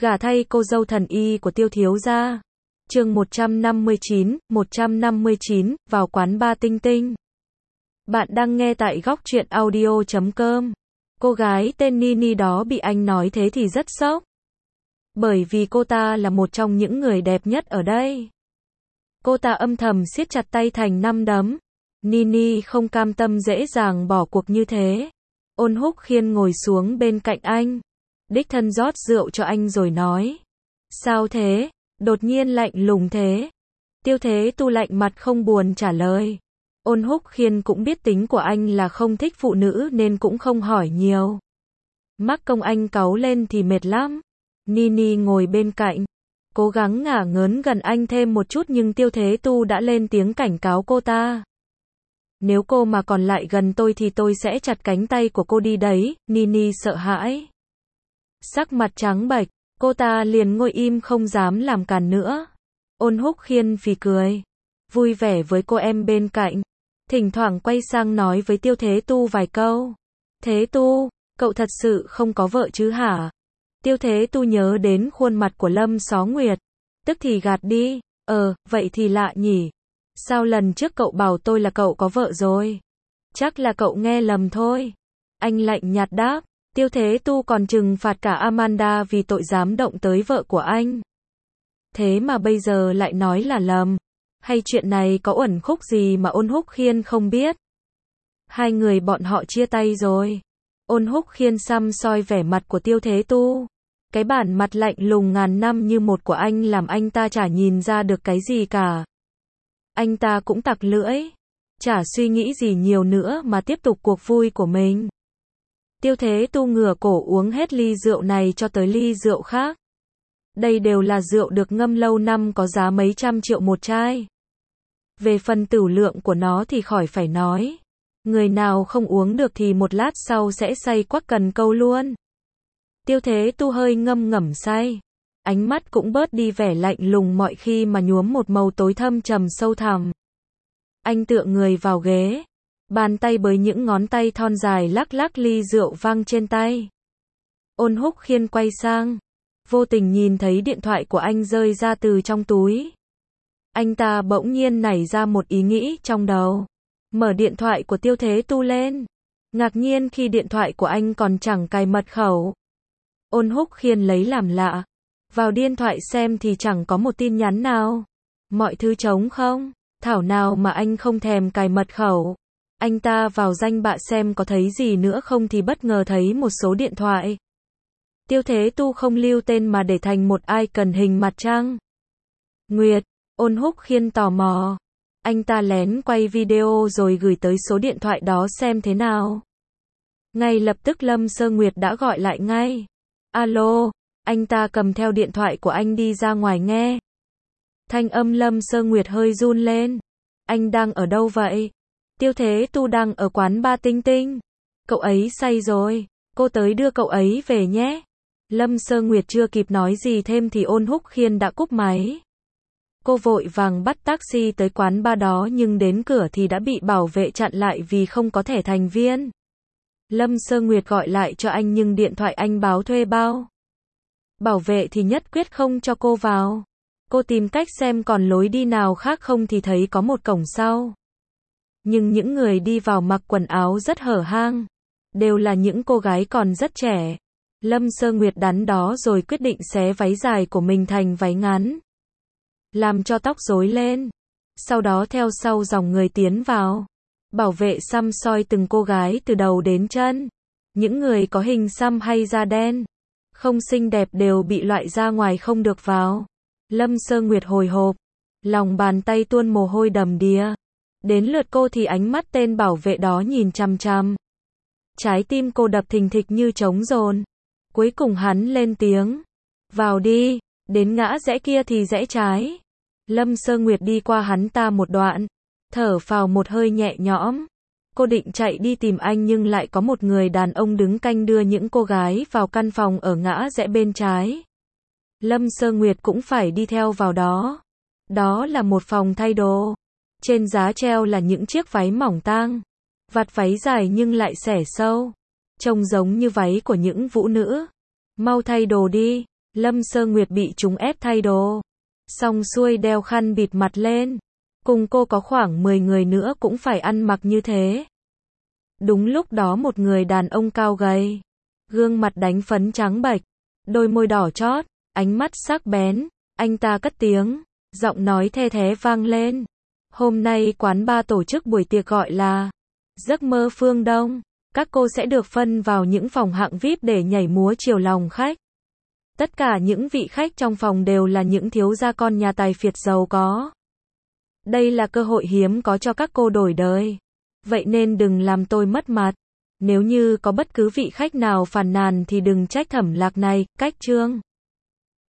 Gả thay cô dâu thần y của Tiêu thiếu gia. Chương 159, vào quán bar Tinh Tinh. Bạn đang nghe tại góc truyện audio.com. Cô gái tên Nini đó bị anh nói thế thì rất sốc. Bởi vì cô ta là một trong những người đẹp nhất ở đây. Cô ta âm thầm siết chặt tay thành 5 đấm. Nini không cam tâm dễ dàng bỏ cuộc như thế. Ôn Húc Khiên ngồi xuống bên cạnh anh. Đích thân rót rượu cho anh rồi nói. Sao thế? Đột nhiên lạnh lùng thế. Tiêu Thế Tu lạnh mặt không buồn trả lời. Ôn Húc Khiên cũng biết tính của anh là không thích phụ nữ nên cũng không hỏi nhiều. Mắc công anh cáu lên thì mệt lắm. Nini ngồi bên cạnh, cố gắng ngả ngớn gần anh thêm một chút nhưng Tiêu Thế Tu đã lên tiếng cảnh cáo cô ta. Nếu cô mà còn lại gần tôi thì tôi sẽ chặt cánh tay của cô đi đấy. Nini sợ hãi. Sắc mặt trắng bệch, cô ta liền ngồi im không dám làm càn nữa. Ôn Húc Khiên phì cười, vui vẻ với cô em bên cạnh. Thỉnh thoảng quay sang nói với Tiêu Thế Tu vài câu. Thế Tu, cậu thật sự không có vợ chứ hả? Tiêu Thế Tu nhớ đến khuôn mặt của Lâm Xó Nguyệt. Tức thì gạt đi. Vậy thì lạ nhỉ. Sao lần trước cậu bảo tôi là cậu có vợ rồi? Chắc là cậu nghe lầm thôi. Anh lạnh nhạt đáp. Tiêu Thế Tu còn trừng phạt cả Amanda vì tội dám động tới vợ của anh. Thế mà bây giờ lại nói là lầm. Hay chuyện này có uẩn khúc gì mà Ôn Húc Khiên không biết? Hai người bọn họ chia tay rồi. Ôn Húc Khiên săm soi vẻ mặt của Tiêu Thế Tu. Cái bản mặt lạnh lùng ngàn năm như một của anh làm anh ta chả nhìn ra được cái gì cả. Anh ta cũng tặc lưỡi. Chả suy nghĩ gì nhiều nữa mà tiếp tục cuộc vui của mình. Tiêu Thế Tu ngửa cổ uống hết ly rượu này cho tới ly rượu khác. Đây đều là rượu được ngâm lâu năm có giá mấy trăm triệu một chai. Về phần tửu lượng của nó thì khỏi phải nói. Người nào không uống được thì một lát sau sẽ say quắc cần câu luôn. Tiêu Thế Tu hơi ngâm ngẩm say. Ánh mắt cũng bớt đi vẻ lạnh lùng mọi khi mà nhuốm một màu tối thâm trầm sâu thẳm. Anh tựa người vào ghế. Bàn tay bới những ngón tay thon dài lắc lắc ly rượu văng trên tay. Ôn Húc Khiên quay sang. Vô tình nhìn thấy điện thoại của anh rơi ra từ trong túi. Anh ta bỗng nhiên nảy ra một ý nghĩ trong đầu. Mở điện thoại của Tiêu Thế Tu lên. Ngạc nhiên khi điện thoại của anh còn chẳng cài mật khẩu. Ôn Húc Khiên lấy làm lạ. Vào điện thoại xem thì chẳng có một tin nhắn nào. Mọi thứ trống không. Thảo nào mà anh không thèm cài mật khẩu. Anh ta vào danh bạ xem có thấy gì nữa không thì bất ngờ thấy một số điện thoại. Tiêu Thế Tu không lưu tên mà để thành một icon hình mặt trăng. Nguyệt, Ôn Húc Khiên tò mò. Anh ta lén quay video rồi gửi tới số điện thoại đó xem thế nào. Ngay lập tức Lâm Sơ Nguyệt đã gọi lại ngay. Alo, anh ta cầm theo điện thoại của anh đi ra ngoài nghe. Thanh âm Lâm Sơ Nguyệt hơi run lên. Anh đang ở đâu vậy? Tiêu Thế Tu đang ở quán bar Tinh Tinh. Cậu ấy say rồi, cô tới đưa cậu ấy về nhé. Lâm Sơ Nguyệt chưa kịp nói gì thêm thì Ôn Húc Khiên đã cúp máy. Cô vội vàng bắt taxi tới quán bar đó nhưng đến cửa thì đã bị bảo vệ chặn lại vì không có thẻ thành viên. Lâm Sơ Nguyệt gọi lại cho anh nhưng điện thoại anh báo thuê bao. Bảo vệ thì nhất quyết không cho cô vào. Cô tìm cách xem còn lối đi nào khác không thì thấy có một cổng sau. Nhưng những người đi vào mặc quần áo rất hở hang. Đều là những cô gái còn rất trẻ. Lâm Sơ Nguyệt đắn đo rồi quyết định xé váy dài của mình thành váy ngắn. Làm cho tóc rối lên. Sau đó theo sau dòng người tiến vào. Bảo vệ săm soi từng cô gái từ đầu đến chân. Những người có hình xăm hay da đen, không xinh đẹp đều bị loại ra ngoài không được vào. Lâm Sơ Nguyệt hồi hộp. Lòng bàn tay tuôn mồ hôi đầm đìa. Đến lượt cô thì ánh mắt tên bảo vệ đó nhìn chằm chằm. Trái tim cô đập thình thịch như trống dồn. Cuối cùng hắn lên tiếng. Vào đi, đến ngã rẽ kia thì rẽ trái. Lâm Sơ Nguyệt đi qua hắn ta một đoạn. Thở phào một hơi nhẹ nhõm. Cô định chạy đi tìm anh nhưng lại có một người đàn ông đứng canh đưa những cô gái vào căn phòng ở ngã rẽ bên trái. Lâm Sơ Nguyệt cũng phải đi theo vào đó. Đó là một phòng thay đồ. Trên giá treo là những chiếc váy mỏng tang. Vạt váy dài nhưng lại xẻ sâu. Trông giống như váy của những vũ nữ. Mau thay đồ đi. Lâm Sơ Nguyệt bị chúng ép thay đồ. Xong xuôi đeo khăn bịt mặt lên. Cùng cô có khoảng 10 người nữa cũng phải ăn mặc như thế. Đúng lúc đó một người đàn ông cao gầy, gương mặt đánh phấn trắng bệch, đôi môi đỏ chót, ánh mắt sắc bén, anh ta cất tiếng, giọng nói the thé vang lên. Hôm nay quán bar tổ chức buổi tiệc gọi là Giấc mơ phương Đông. Các cô sẽ được phân vào những phòng hạng VIP để nhảy múa chiều lòng khách. Tất cả những vị khách trong phòng đều là những thiếu gia con nhà tài phiệt giàu có. Đây là cơ hội hiếm có cho các cô đổi đời. Vậy nên đừng làm tôi mất mặt. Nếu như có bất cứ vị khách nào phàn nàn thì đừng trách Thẩm Lạc này, cách chương.